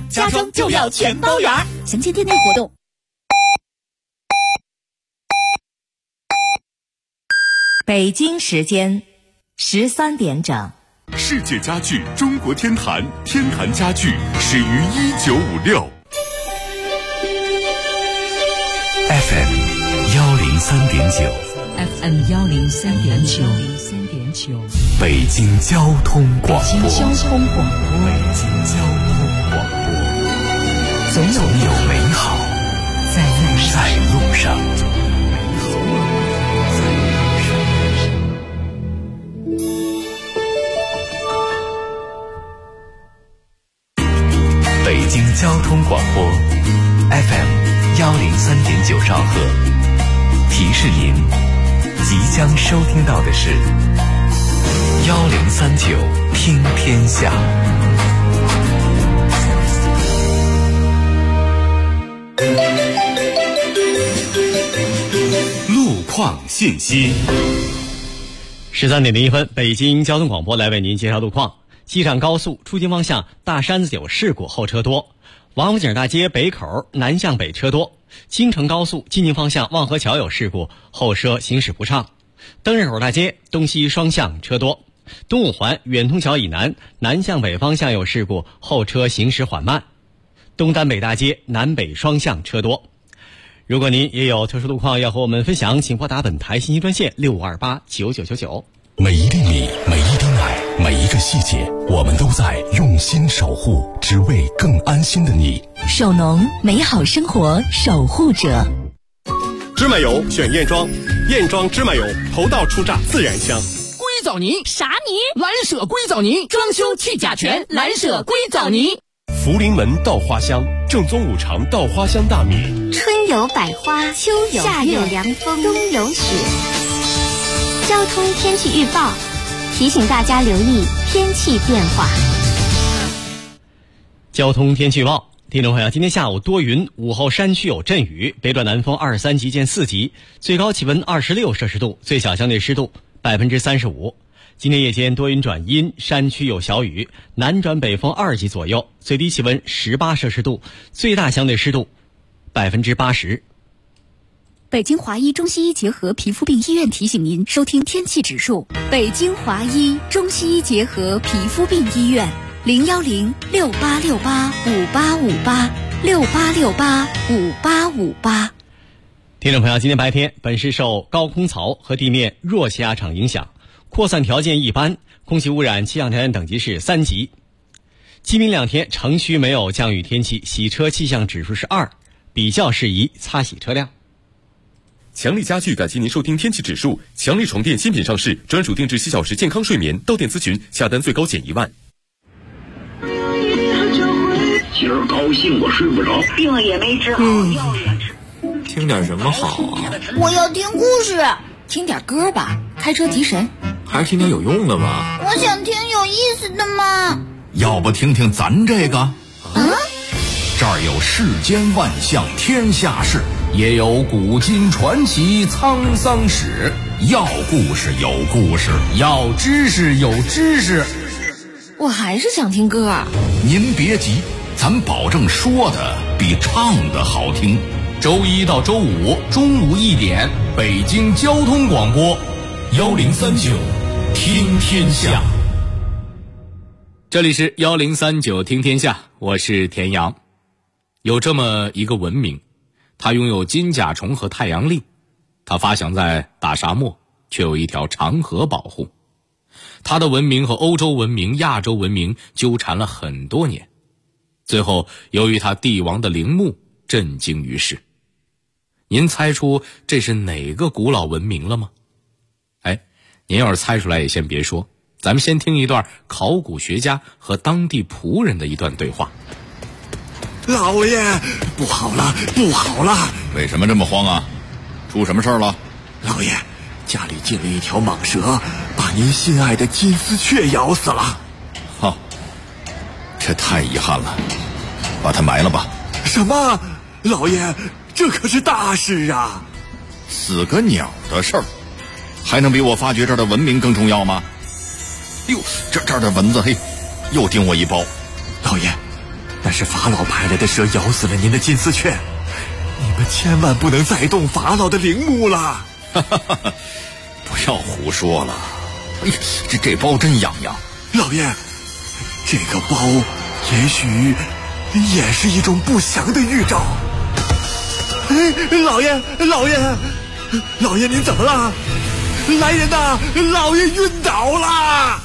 家装就要全包圆。详情店内活动。 北京时间13点整。 世界家具中国天坛，天坛家具始于1956。FM 103.9 FM 103.9， 北京交通广播。 北京交通广播，总有美好在路上。 北京交通广播 FM 103.9兆赫，提示您即将收听到的是1039听天下。路况信息。 13点01分，北京交通广播来为您介绍路况。机场高速出京方向大山子有事故，后车多；王府井大街北口南向北车多；京承高速进京方向望河桥有事故，后车行驶不畅；灯市口大街东西双向车多；东五环远通桥以南南向北方向有事故，后车行驶缓慢；东单北大街南北双向车多。如果您也有特殊路况要和我们分享，请拨打本台信息专线65289999。 每一粒米，每一丁奶，每一个细节，我们都在用心守护，只为更安心的你。 手农，美好生活守护者。 芝麻油选燕庄，燕庄芝麻油头道出榨，自然香。 硅藻泥啥泥？ 蓝舍硅藻泥，装修去甲醛，蓝舍硅藻泥。 福临门稻花香，正宗五常稻花香大米。 春有百花，秋有夏有凉风，冬有雪。交通天气预报提醒大家留意天气变化。 交通天气预报，听众朋友，今天下午多云，午后山区有阵雨，北转南风23级见4级，最高气温26摄氏度，最小相对湿度35%。今天夜间多云转阴，山区有小雨，南转北风2级左右，最低气温18摄氏度，最大相对湿度80%。 北京华医中西医结合皮肤病医院提醒您收听天气指数。北京华医中西医结合皮肤病医院01068685858，68685858。 听众朋友，今天白天本市受高空槽和地面弱气压场影响，扩散条件一般，空气污染气象条件等级是3级。今明2天城区没有降雨天气，洗车气象指数是2，比较适宜擦洗车辆。 强力家具感谢您收听天气指数。强力床垫新品上市，专属定制7小时健康睡眠，到店咨询，下单最高减1万。 今儿高兴我睡不着， 病也没治好，药也吃。 听点什么好啊？ 我要听故事，听点歌吧，开车提神。 还是听点有用的吧。 我想听有意思的嘛。 要不听听咱这个？这儿有世间万象天下事，也有古今传奇沧桑史。要故事有故事，要知识有知识。 我还是想听歌。 您别急，咱保证说的比唱的好听。周一到周五中午1点，北京交通广播1039听天下。 这里是1039听天下，我是田阳。有这么一个文明，它拥有金甲虫和太阳历，它发祥在大沙漠，却有一条长河保护。它的文明和欧洲文明、亚洲文明纠缠了很多年，最后由于它帝王的陵墓震惊于世。您猜出这是哪个古老文明了吗？您要是猜出来也先别说，咱们先听一段考古学家和当地仆人的一段对话。 老爷，不好了，不好了！ 为什么这么慌啊？出什么事儿了？ 老爷，家里进了一条蟒蛇，把您心爱的金丝雀咬死了。 这太遗憾了，把它埋了吧。 什么？老爷，这可是大事啊！ 死个鸟的事儿，还能比我发掘这儿的文明更重要吗？哟，这儿的蚊子，又叮我一包。 老爷， 那是法老派来的蛇咬死了您的金丝雀，你们千万不能再动法老的陵墓了。 不要胡说了，哎，这包真痒痒。 老爷，这个包也许也是一种不祥的预兆。老爷您怎么了？来人呐，老爷晕倒了。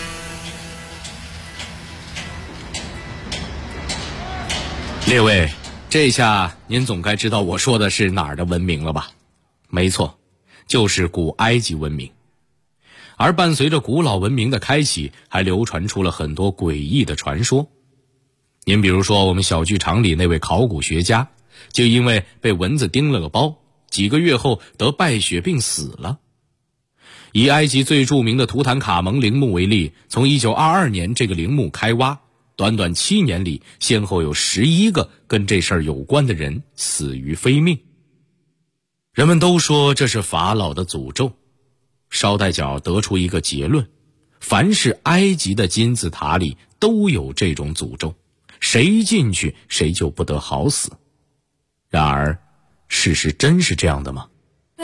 列位，这下您总该知道我说的是哪儿的文明了吧？没错，就是古埃及文明。而伴随着古老文明的开启，还流传出了很多诡异的传说。您比如说我们小剧场里那位考古学家，就因为被蚊子叮了个包，几个月后得败血病死了。以埃及最著名的图坦卡蒙陵墓为例，从1922年这个陵墓开挖，短短7年里，先后有11个跟这事儿有关的人死于非命。人们都说这是法老的诅咒。捎带脚得出一个结论，凡是埃及的金字塔里都有这种诅咒，谁进去谁就不得好死。然而事实真是这样的吗？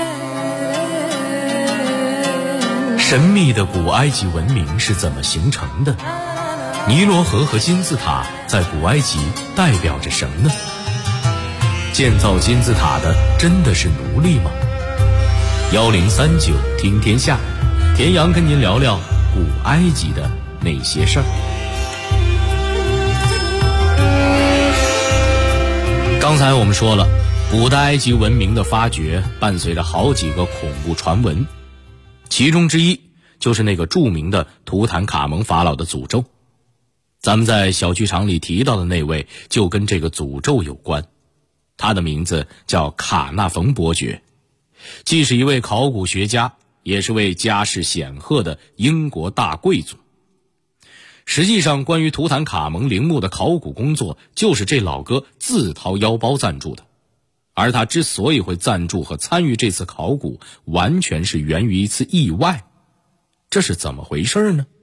神秘的古埃及文明是怎么形成的？尼罗河和金字塔在古埃及代表着什么呢？建造金字塔的真的是奴隶吗？1039听天下，田阳跟您聊聊古埃及的那些事儿。刚才我们说了，古代埃及文明的发掘伴随着好几个恐怖传闻，其中之一就是那个著名的图坦卡蒙法老的诅咒。咱们在小剧场里提到的那位就跟这个诅咒有关，他的名字叫卡纳冯伯爵，既是一位考古学家，也是位家世显赫的英国大贵族。实际上，关于图坦卡蒙陵墓的考古工作，就是这老哥自掏腰包赞助的。而他之所以会赞助和参与这次考古，完全是源于一次意外。这是怎么回事呢？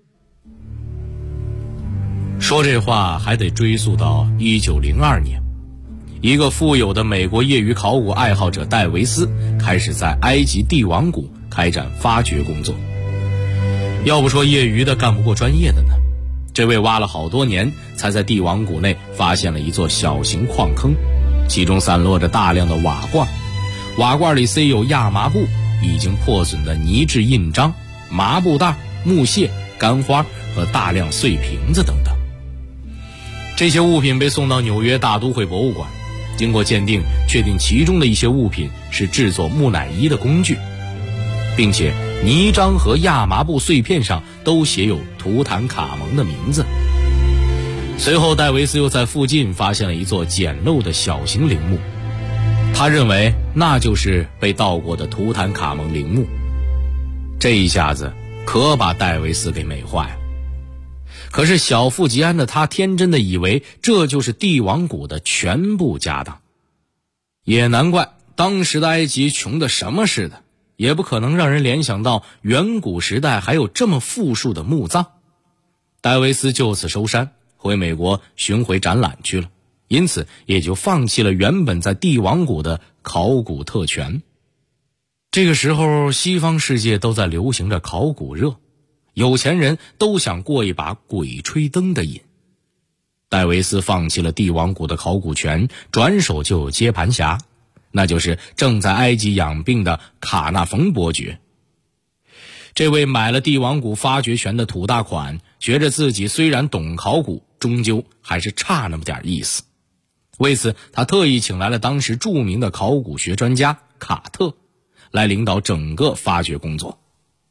说这话还得追溯到1902年。一个富有的美国业余考古爱好者戴维斯开始在埃及帝王谷开展发掘工作。要不说业余的干不过专业的呢，这位挖了好多年才在帝王谷内发现了一座小型矿坑，其中散落着大量的瓦罐，瓦罐里塞有亚麻布、已经破损的泥质印章、麻布袋、木屑、干花和大量碎瓶子等等。这些物品被送到纽约大都会博物馆，经过鉴定，确定其中的一些物品是制作木乃伊的工具，并且泥章和亚麻布碎片上都写有图坦卡蒙的名字。随后戴维斯又在附近发现了一座简陋的小型陵墓，他认为那就是被盗过的图坦卡蒙陵墓。这一下子可把戴维斯给美坏了。可是小富即安的他天真的以为这就是帝王谷的全部家当。也难怪当时的埃及穷得什么似的，也不可能让人联想到远古时代还有这么富庶的墓葬。戴维斯就此收山，回美国巡回展览去了，因此也就放弃了原本在帝王谷的考古特权。这个时候西方世界都在流行着考古热，有钱人都想过一把鬼吹灯的瘾。戴维斯放弃了帝王谷的考古权，转手就有接盘侠，那就是正在埃及养病的卡纳冯伯爵。这位买了帝王谷发掘权的土大款，觉着自己虽然懂考古，终究还是差那么点意思。为此他特意请来了当时著名的考古学专家卡特，来领导整个发掘工作。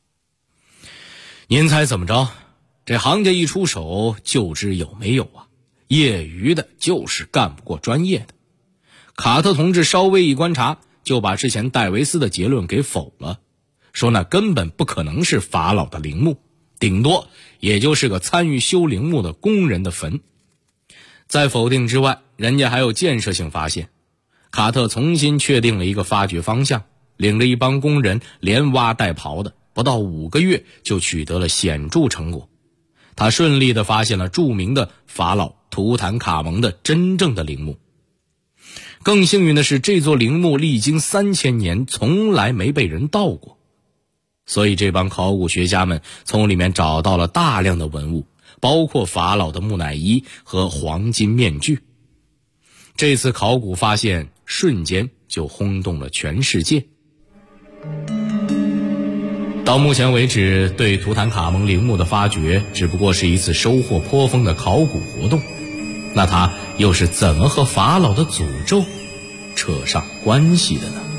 您猜怎么着？这行家一出手就知有没有啊，业余的就是干不过专业的。卡特同志稍微一观察，就把之前戴维斯的结论给否了，说那根本不可能是法老的陵墓，顶多也就是个参与修陵墓的工人的坟。在否定之外，人家还有建设性发现。卡特重新确定了一个发掘方向，领着一帮工人连挖带刨的，不到5个月就取得了显著成果。他顺利地发现了著名的法老图坦卡蒙的真正的陵墓。更幸运的是，这座陵墓历经3000年从来没被人盗过，所以这帮考古学家们从里面找到了大量的文物，包括法老的木乃伊和黄金面具。这次考古发现瞬间就轰动了全世界。到目前为止，对图坦卡蒙陵墓的发掘只不过是一次收获颇丰的考古活动，那它又是怎么和法老的诅咒扯上关系的呢？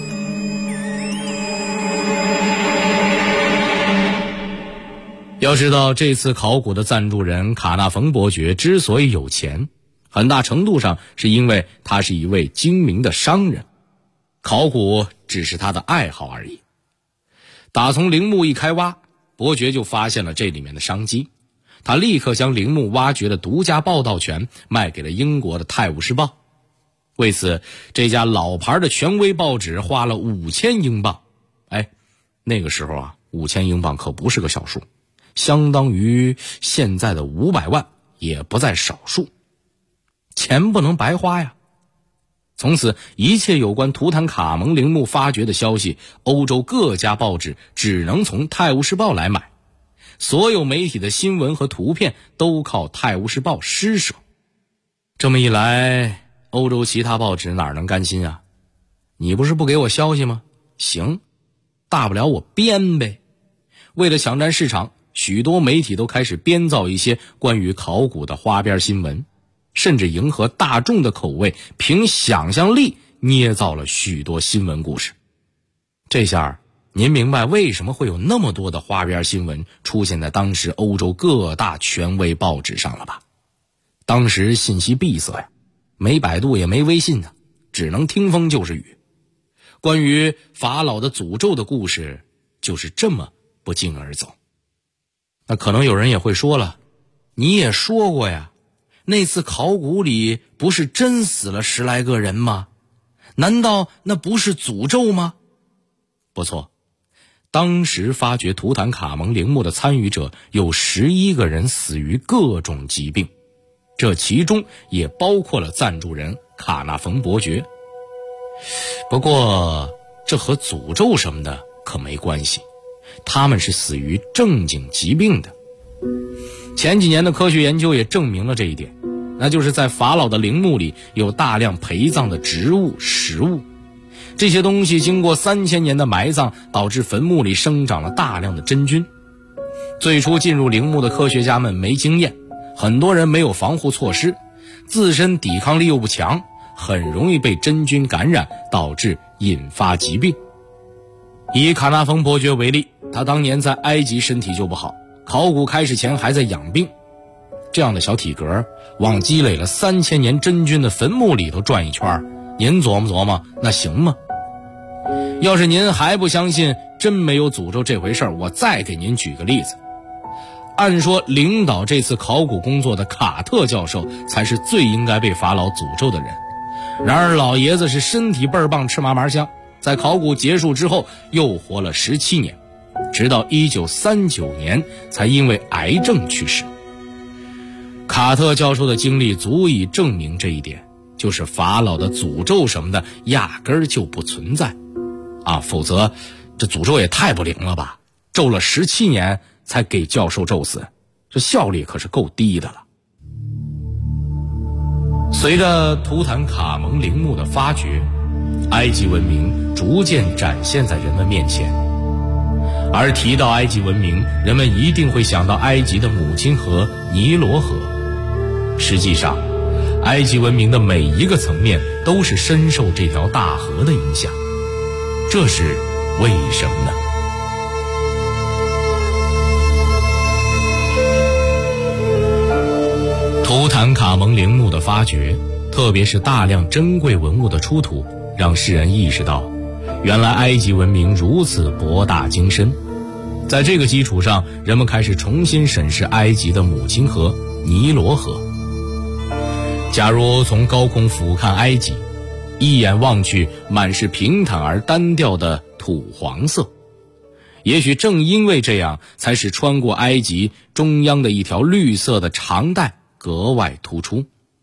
要知道，这次考古的赞助人卡纳冯伯爵之所以有钱，很大程度上是因为他是一位精明的商人，考古只是他的爱好而已。打从陵墓一开挖，伯爵就发现了这里面的商机，他立刻将陵墓挖掘的独家报道权卖给了英国的《泰晤士报》。为此，这家老牌的权威报纸花了5000英镑。那个时候啊，5000英镑可不是个小数，相当于现在的500万，也不在少数。钱不能白花呀。从此，一切有关图坦卡蒙陵墓发掘的消息，欧洲各家报纸只能从《泰晤士报》来买，所有媒体的新闻和图片都靠《泰晤士报》施舍。这么一来，欧洲其他报纸哪能甘心啊？你不是不给我消息吗？行，大不了我编呗。为了抢占市场，许多媒体都开始编造一些关于考古的花边新闻，甚至迎合大众的口味，凭想象力捏造了许多新闻故事。这下您明白为什么会有那么多的花边新闻出现在当时欧洲各大权威报纸上了吧？当时信息闭塞呀，没百度也没微信呢，只能听风就是雨。关于法老的诅咒的故事就是这么不胫而走。那可能有人也会说了，你也说过呀，那次考古里不是真死了10来个人吗？难道那不是诅咒吗？不错，当时发掘图坦卡蒙陵墓的参与者有11个人死于各种疾病，这其中也包括了赞助人卡纳冯伯爵。不过这和诅咒什么的可没关系，他们是死于正经疾病的。前几年的科学研究也证明了这一点，那就是在法老的陵墓里有大量陪葬的植物、食物，这些东西经过3000年的埋葬，导致坟墓里生长了大量的真菌。最初进入陵墓的科学家们没经验，很多人没有防护措施，自身抵抗力又不强，很容易被真菌感染，导致引发疾病。以卡纳冯伯爵为例，他当年在埃及身体就不好，考古开始前还在养病。这样的小体格往积累了3000年真菌的坟墓里头转一圈，您琢磨琢磨，那行吗？要是您还不相信真没有诅咒这回事儿，我再给您举个例子。按说领导这次考古工作的卡特教授才是最应该被法老诅咒的人，然而老爷子是身体倍儿棒，吃嘛嘛香，在考古结束之后又活了17年，直到1939年才因为癌症去世。卡特教授的经历足以证明这一点，就是法老的诅咒什么的压根儿就不存在啊，否则这诅咒也太不灵了吧，咒了17年才给教授咒死，这效率可是够低的了。随着图坦卡蒙陵墓的发掘，埃及文明逐渐展现在人们面前。而提到埃及文明，人们一定会想到埃及的母亲河尼罗河。实际上，埃及文明的每一个层面都是深受这条大河的影响，这是为什么呢？图坦卡蒙陵墓的发掘，特别是大量珍贵文物的出土，让世人意识到，原来埃及文明如此博大精深。在这个基础上，人们开始重新审视埃及的母亲河尼罗河。假如从高空俯瞰埃及，一眼望去满是平坦而单调的土黄色，也许正因为这样，才使穿过埃及中央的一条绿色的长带格外突出。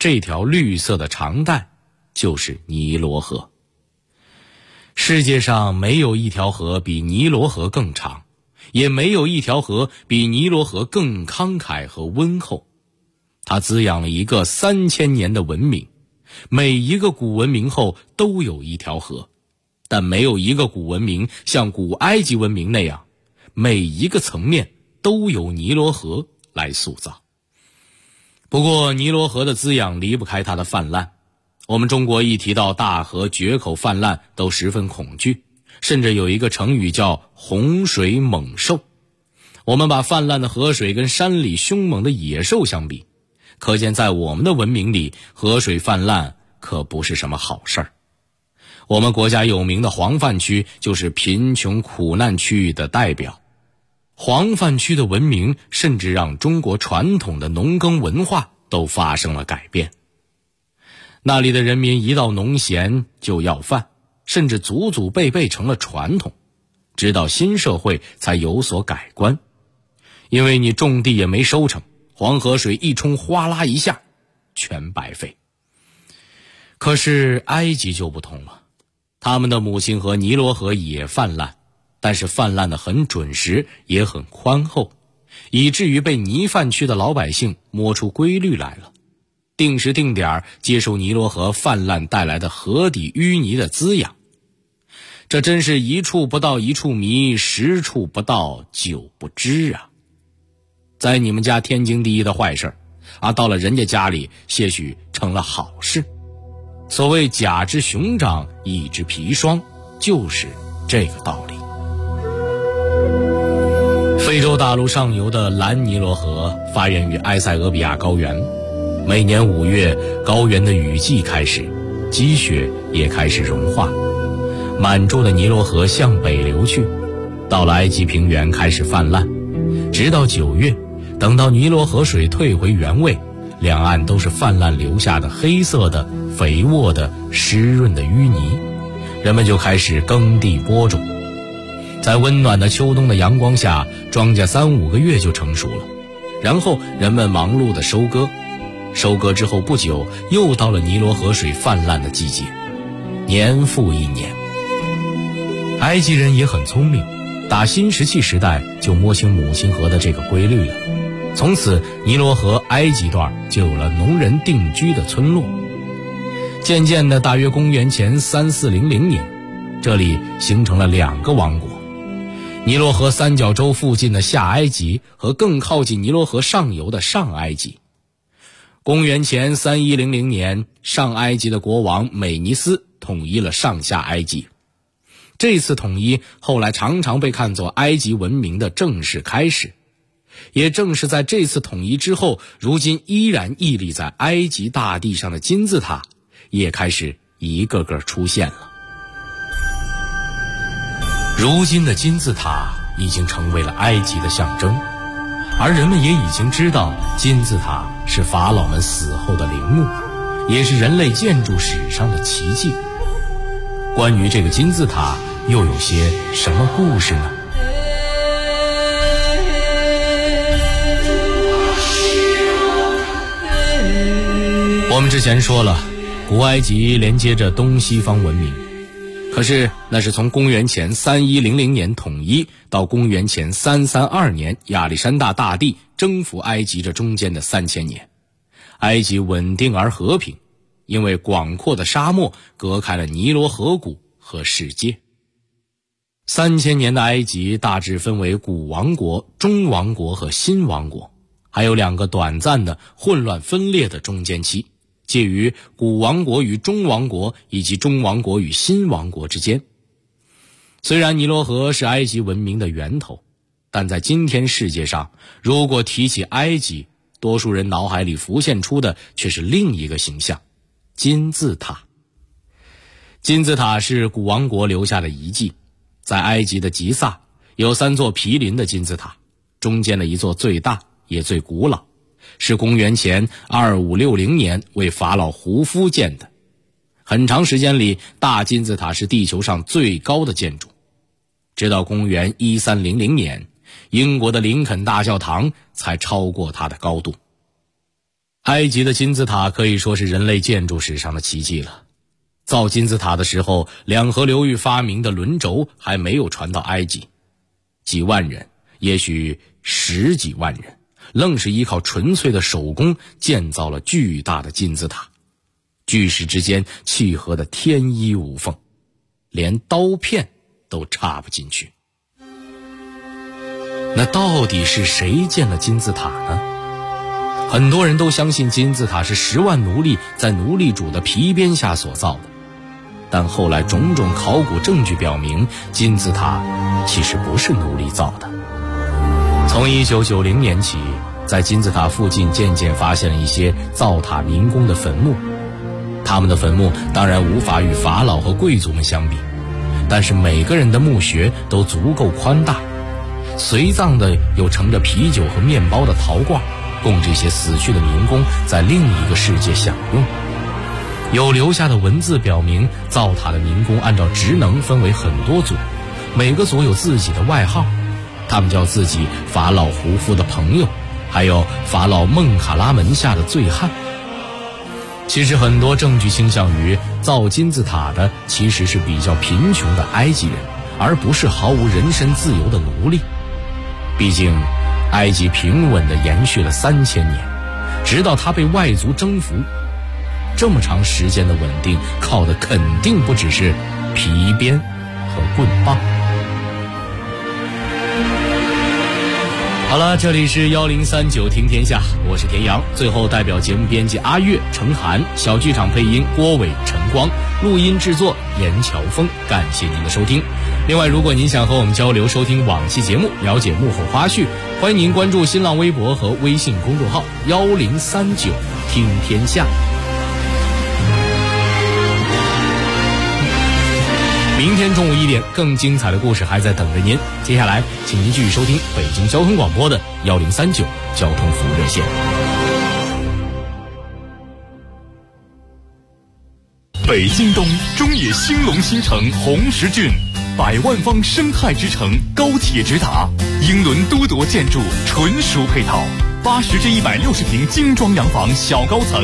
这条绿色的长带就是尼罗河。世界上没有一条河比尼罗河更长，也没有一条河比尼罗河更慷慨和温厚。它滋养了一个3000年的文明，每一个古文明后都有一条河，但没有一个古文明像古埃及文明那样，每一个层面都由尼罗河来塑造。不过尼罗河的滋养离不开它的泛滥，我们中国一提到大河决口泛滥都十分恐惧，甚至有一个成语叫洪水猛兽。我们把泛滥的河水跟山里凶猛的野兽相比，可见在我们的文明里，河水泛滥可不是什么好事儿。我们国家有名的黄泛区就是贫穷苦难区域的代表。黄泛区的文明甚至让中国传统的农耕文化都发生了改变。那里的人民一到农闲就要饭，甚至祖祖辈辈成了传统，直到新社会才有所改观。因为你种地也没收成，黄河水一冲，哗啦一下全白费。可是埃及就不同了，他们的母亲河尼罗河也泛滥，但是泛滥的很准时，也很宽厚，以至于被泥泛区的老百姓摸出规律来了，定时定点接受尼罗河泛滥带来的河底淤泥的滋养。这真是一处不到一处迷，10处不到9不知啊。在你们家天经地义的坏事到了人家家里些许成了好事。所谓甲之熊掌，乙之砒霜，就是这个道理。非洲大陆上游的蓝尼罗河发源于埃塞俄比亚高原，每年5月高原的雨季开始，积雪也开始融化，满洲的尼罗河向北流去，到了埃及平原开始泛滥，直到9月，等到尼罗河水退回原位，两岸都是泛滥留下的黑色的肥沃的湿润的淤泥，人们就开始耕地播种。在温暖的秋冬的阳光下，庄稼3-5个月就成熟了，然后人们忙碌的收割，收割之后不久，又到了尼罗河水泛滥的季节，年复一年。埃及人也很聪明，打新石器时代就摸清母亲河的这个规律了，从此尼罗河埃及段就有了农人定居的村落。渐渐的，大约公元前3400年，这里形成了2个王国，尼罗河三角洲附近的下埃及和更靠近尼罗河上游的上埃及。公元前3100年，上埃及的国王美尼斯统一了上下埃及。这次统一后来常常被看作埃及文明的正式开始。也正是在这次统一之后，如今依然屹立在埃及大地上的金字塔也开始一个个出现了。如今的金字塔已经成为了埃及的象征，而人们也已经知道金字塔是法老们死后的陵墓，也是人类建筑史上的奇迹。关于这个金字塔又有些什么故事呢？我们之前说了，古埃及连接着东西方文明，可是那是从公元前3100年统一到公元前332年亚历山大大帝征服埃及这中间的3000年，埃及稳定而和平，因为广阔的沙漠隔开了尼罗河谷和世界。3000年的埃及大致分为古王国、中王国和新王国，还有2个短暂的混乱分裂的中间期，介于古王国与中王国以及中王国与新王国之间。虽然尼罗河是埃及文明的源头，但在今天世界上，如果提起埃及，多数人脑海里浮现出的却是另一个形象——金字塔。金字塔是古王国留下的遗迹，在埃及的吉萨有3座毗邻的金字塔，中间的一座最大也最古老，是公元前2560年为法老胡夫建的。很长时间里，大金字塔是地球上最高的建筑，直到公元1300年，英国的林肯大教堂才超过它的高度。 埃及的金字塔可以说是人类建筑史上的奇迹了。造金字塔的时候，两河流域发明的轮轴还没有传到埃及，几万人，也许十几万人，愣是依靠纯粹的手工建造了巨大的金字塔，巨石之间契合的天衣无缝，连刀片都插不进去。那到底是谁建了金字塔呢？很多人都相信金字塔是10万奴隶在奴隶主的皮鞭下所造的，但后来种种考古证据表明，金字塔其实不是奴隶造的。从1990年起，在金字塔附近渐渐发现了一些造塔民工的坟墓，他们的坟墓当然无法与法老和贵族们相比，但是每个人的墓穴都足够宽大，随葬的有盛着啤酒和面包的陶罐，供这些死去的民工在另一个世界享用。有留下的文字表明，造塔的民工按照职能分为很多组，每个组有自己的外号，他们叫自己法老胡夫的朋友，还有法老孟卡拉门下的醉汉。其实很多证据倾向于造金字塔的其实是比较贫穷的埃及人，而不是毫无人身自由的奴隶。毕竟埃及平稳地延续了3000年，直到它被外族征服，这么长时间的稳定靠的肯定不只是皮鞭和棍棒。好了，这里是1039听天下，我是田阳。最后代表节目编辑阿月、程涵，小剧场配音郭伟、陈光，录音制作严乔峰，感谢您的收听。另外，如果您想和我们交流收听往期节目，了解幕后花絮，欢迎您关注新浪微博和微信公众号1039听天下。明天中午1点，更精彩的故事还在等着您。接下来，请您继续收听北京交通广播的1039交通服务热线。 北京东中野兴隆新城红石郡，100万方生态之城，高铁直达，英伦都铎建筑纯属配套，80至160平精装洋房小高层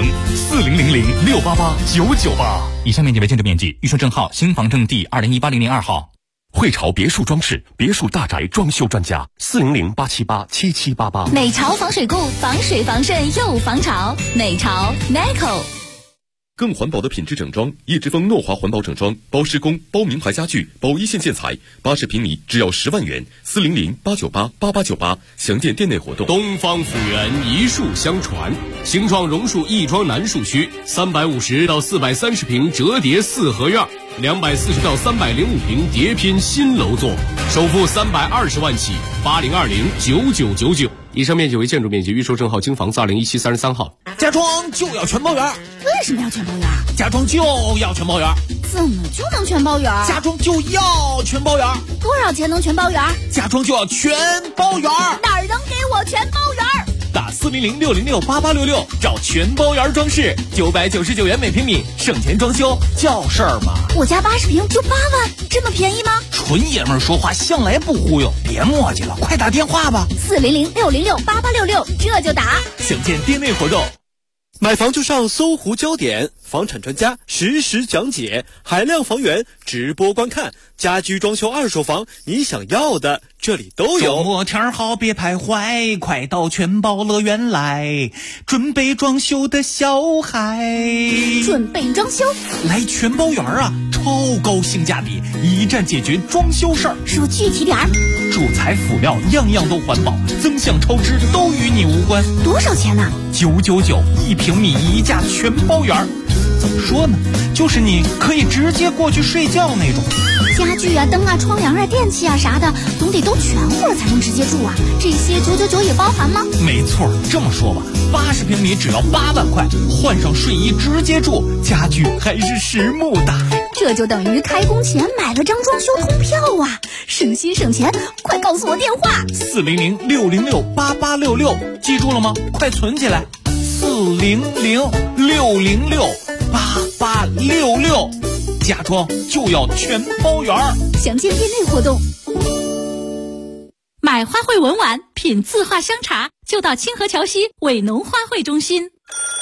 ，4000688998。 以上面积为建筑面积，预售证号新房证第2018-002号。 汇潮别墅装饰，别墅大宅装修专家，400-878-7788。 美潮防水固，防水防渗又防潮。美潮 NICO。 更环保的品质整装，叶之峰诺华环保整装，包施工、包名牌家具、包一线建材，80平米只要10万元，400-898-8898，详见店内活动。 东方府源一树相传，兴创榕树亦庄南树区350到430平折叠4合院，240到305平叠拼新楼座，首付320万起，80209999。以上面积为建筑面积，预售证号京房子2017 33号。 家装就要全包圆。 为什么要全包圆？ 家装就要全包圆。 怎么就能全包圆？ 家装就要全包圆。 多少钱能全包圆？ 家装就要全包圆。 哪儿能给我全包圆？ 打400-606-8866找全包圆装饰，999元每平米，省钱装修叫事儿吗？ 我家80平就8万，这么便宜吗？ 纯爷们儿说话向来不忽悠，别磨叽了，快打电话吧 ，400-606-8866，这就打。 详见店内活动。 买房就上搜狐焦点，房产专家实时讲解，海量房源直播观看，家居装修二手房，你想要的这里都有。 周末天好别徘徊，快到全包乐园来，准备装修的小孩。 准备装修来全包园啊，超高性价比，一站解决装修事儿。 说具体点儿。 主材辅料样样都环保，增项超支都与你无关。 多少钱呢 ？999，1平米1价全包圆。怎么说呢？就是你可以直接过去睡觉那种。 家具啊、灯啊、窗帘啊、电器啊啥的，总得都全乎了才能直接住啊。这些999也包含吗？ 没错，这么说吧，80平米只要8万块，换上睡衣直接住，家具还是实木的。 这就等于开工前买了张装修通票啊，省心省钱！快告诉我电话 ，400-606-8866，记住了吗？快存起来，400-606-8866，家装就要全包圆。 详见店内活动。 买花卉文玩，品字画香茶，就到清河桥西伟农花卉中心。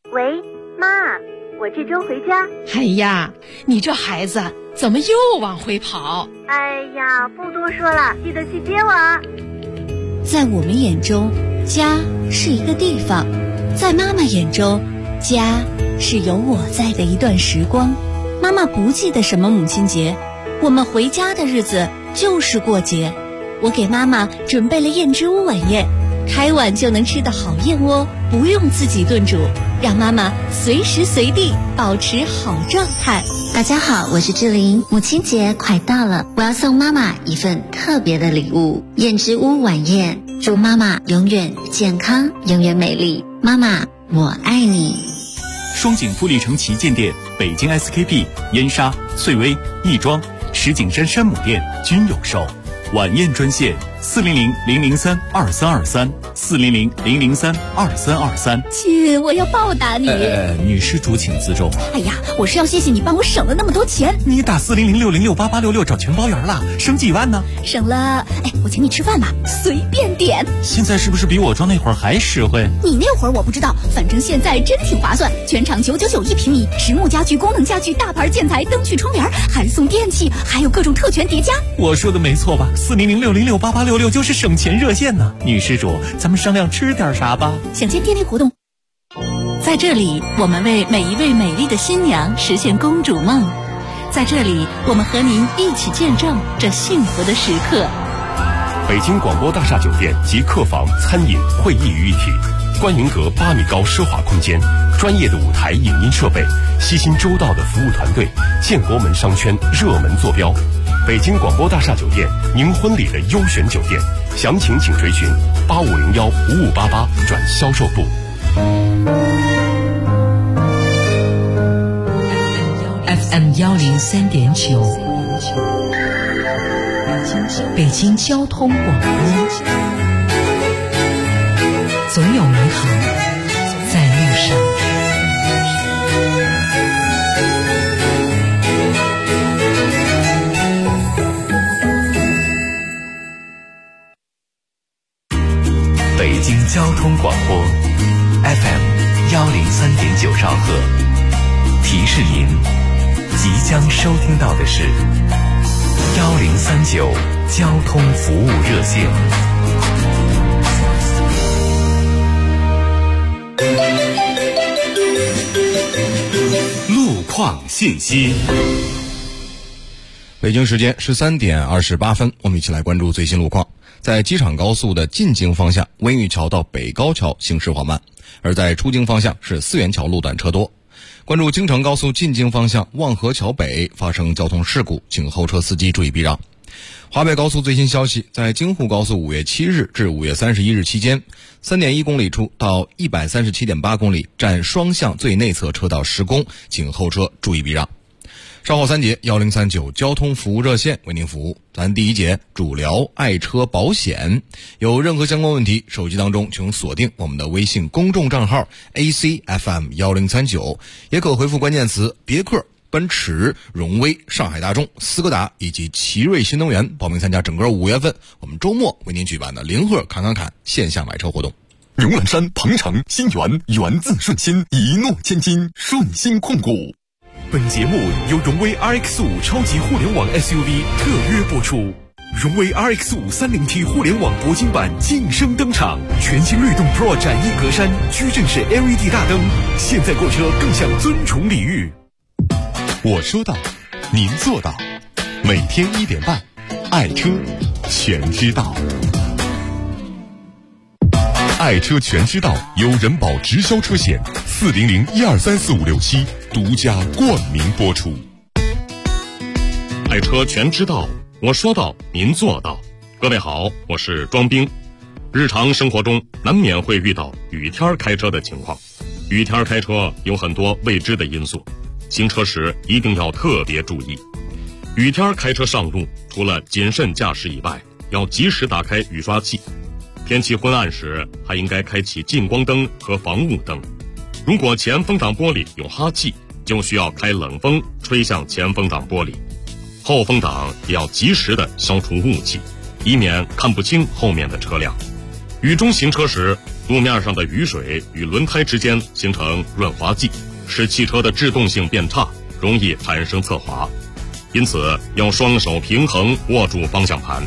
喂，妈，我这周回家。 哎呀，你这孩子怎么又往回跑？ 哎呀，不多说了，记得去接我。 在我们眼中，家是一个地方；在妈妈眼中，家是有我在的一段时光。妈妈不记得什么母亲节，我们回家的日子就是过节。我给妈妈准备了燕之屋晚宴，开碗就能吃的好燕窝，不用自己炖煮，让妈妈随时随地保持好状态。 大家好，我是志玲。母亲节快到了，我要送妈妈一份特别的礼物——燕之屋晚宴，祝妈妈永远健康，永远美丽。妈妈，我爱你。 双井富力城旗舰店、北京 SKP、燕莎、翠微、亦庄、石景山山姆店均有售。晚宴专线400-003-2323，400-003-2323。 亲，我要报答你。 女施主请自重。 哎呀，我是要谢谢你帮我省了那么多钱。 你打400-606-8866找全包圆了，省几万呢？ 省了，我请你吃饭吧，随便点。 现在是不是比我装那会儿还实惠？ 你那会儿我不知道，反正现在真挺划算，全场999一平米，实木家具、功能家具、大牌建材、灯具、窗帘，还送电器，还有各种特权叠加。 我说的没错吧？400-606-8866就是省钱热线呢。女施主，咱们商量吃点啥吧？ 享见电力活动。 在这里，我们为每一位美丽的新娘实现公主梦。在这里，我们和您一起见证这幸福的时刻。 北京广播大厦酒店集客房、餐饮、会议于一体，观云阁8米高奢华空间，专业的舞台影音设备，悉心周到的服务团队，建国门商圈热门坐标。北京广播大厦酒店，您婚礼的优选酒店，详情请垂询8501-5588转销售部。 FM 103.9，北京交通广播，总有美好在路上。 北京交通广播 FM 103.9兆赫，提示您即将收听到的是1039交通服务热线。 路况信息。 北京时间13点28分，我们一起来关注最新路况。在机场高速的进京方向，温榆桥到北高桥行驶缓慢，而在出京方向是四元桥路段车多。关注京承高速进京方向望河桥北发生交通事故，请后车司机注意避让。华北高速最新消息，在京沪高速5月7日至5月31日期间， 3.1 公里处到 137.8 公里占双向最内侧车道施工，请后车注意避让。稍后3节1039交通服务热线为您服务。咱第一节主聊爱车保险，有任何相关问题，手机当中请锁定我们的微信公众账号 ACFM1039，也可回复关键词别克、奔驰、荣威、上海大众、斯柯达以及奇瑞新能源，报名参加整个5月份我们周末为您举办的零赫侃线下买车活动。 荣揽山、鹏程、新源，源自顺心，一诺千金，顺心控股。本节目由荣威 RX5 超级互联网 SUV 特约播出。荣威 RX5 30T 互联网铂金版晋升登场，全新律动 Pro 展翼格栅，矩阵式 LED 大灯，现在购车更享尊崇礼遇。 我说到，您做到，每天1点半，爱车全知道。爱车全知道由人保直销车险400-1234567独家冠名播出。 爱车全知道，我说到您做到。各位好，我是庄兵。日常生活中难免会遇到雨天开车的情况，雨天开车有很多未知的因素，行车时一定要特别注意。雨天开车上路，除了谨慎驾驶以外，要及时打开雨刷器。天气昏暗时，还应该开启近光灯和防雾灯。如果前风挡玻璃有哈气，就需要开冷风吹向前风挡玻璃。后风挡也要及时的消除雾气，以免看不清后面的车辆。雨中行车时， 路面上的雨水与轮胎之间形成润滑剂，使汽车的制动性变差，容易产生侧滑。因此要双手平衡握住方向盘，